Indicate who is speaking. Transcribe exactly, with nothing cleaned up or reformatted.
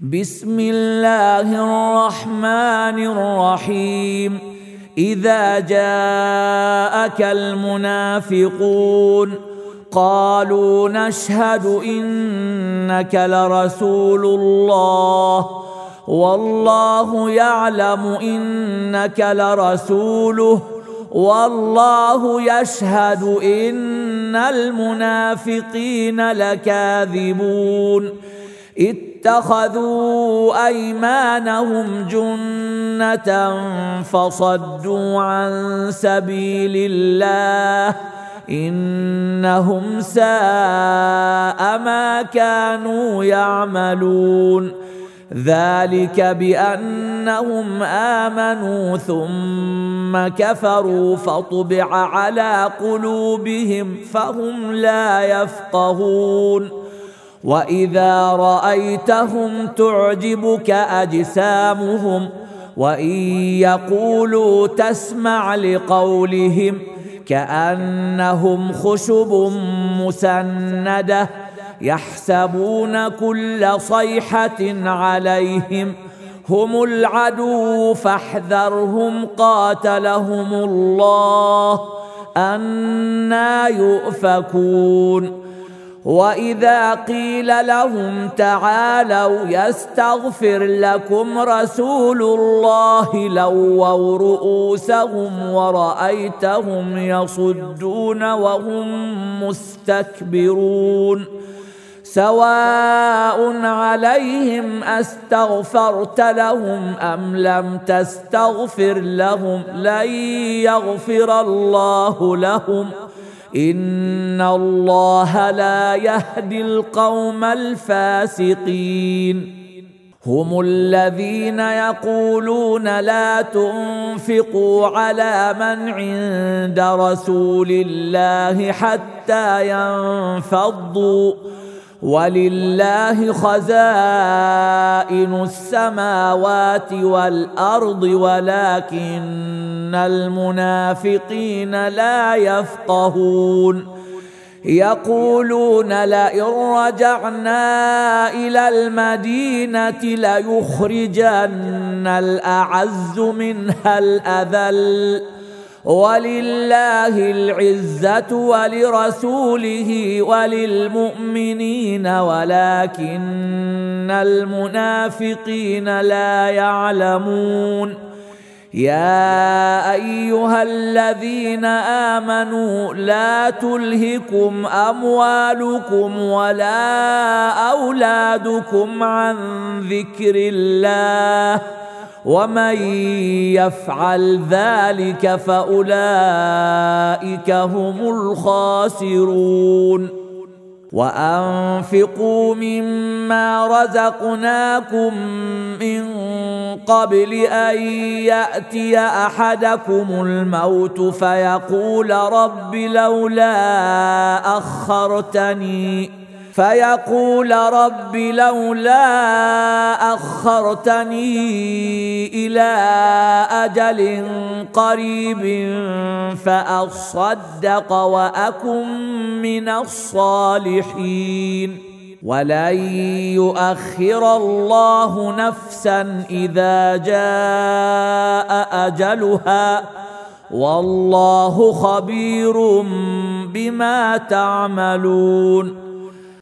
Speaker 1: بسم الله الرحمن الرحيم. إذا جاءك المنافقون قالوا نشهد إنك لرسول الله والله يعلم إنك لرسوله والله يشهد إن المنافقين لكاذبون. اتخذوا أيمانهم جنة فصدوا عن سبيل الله إنهم ساء ما كانوا يعملون. ذلك بأنهم آمنوا ثم كفروا فطبع على قلوبهم فهم لا يفقهون. وإذا رأيتهم تعجبك أجسامهم وإن يقولوا تسمع لقولهم كأنهم خشب مسندة يحسبون كل صيحة عليهم هم العدو فاحذرهم قاتلهم الله أنى يؤفكون. وإذا قيل لهم تعالوا يستغفر لكم رسول الله لووا رؤوسهم ورأيتهم يصدون وهم مستكبرون. سواء عليهم أستغفرت لهم أم لم تستغفر لهم لن يغفر الله لهم إن الله لا يهدي القوم الفاسقين. هم الذين يقولون لا تنفقوا على من عند رسول الله حتى ينفضوا ولله خزائن السماوات والأرض ولكن المنافقين لا يفقهون. يقولون لئن رجعنا إلى المدينة ليخرجن الأعز منها الأذل ولله العزة ولرسوله وللمؤمنين ولكن المنافقين لا يعلمون. يا أيها الذين آمنوا لا تلهكم أموالكم ولا أولادكم عن ذكر الله ومن يفعل ذلك فأولئك هم الخاسرون. وأنفقوا مما رزقناكم من قبل أن يأتي أحدكم الموت فيقول رب لولا أخرتني فيقول رب لولا أخرتني إلى أجل قريب فأصدق وأكن من الصالحين. ولن يؤخر الله نفسا إذا جاء أجلها والله خبير بما تعملون.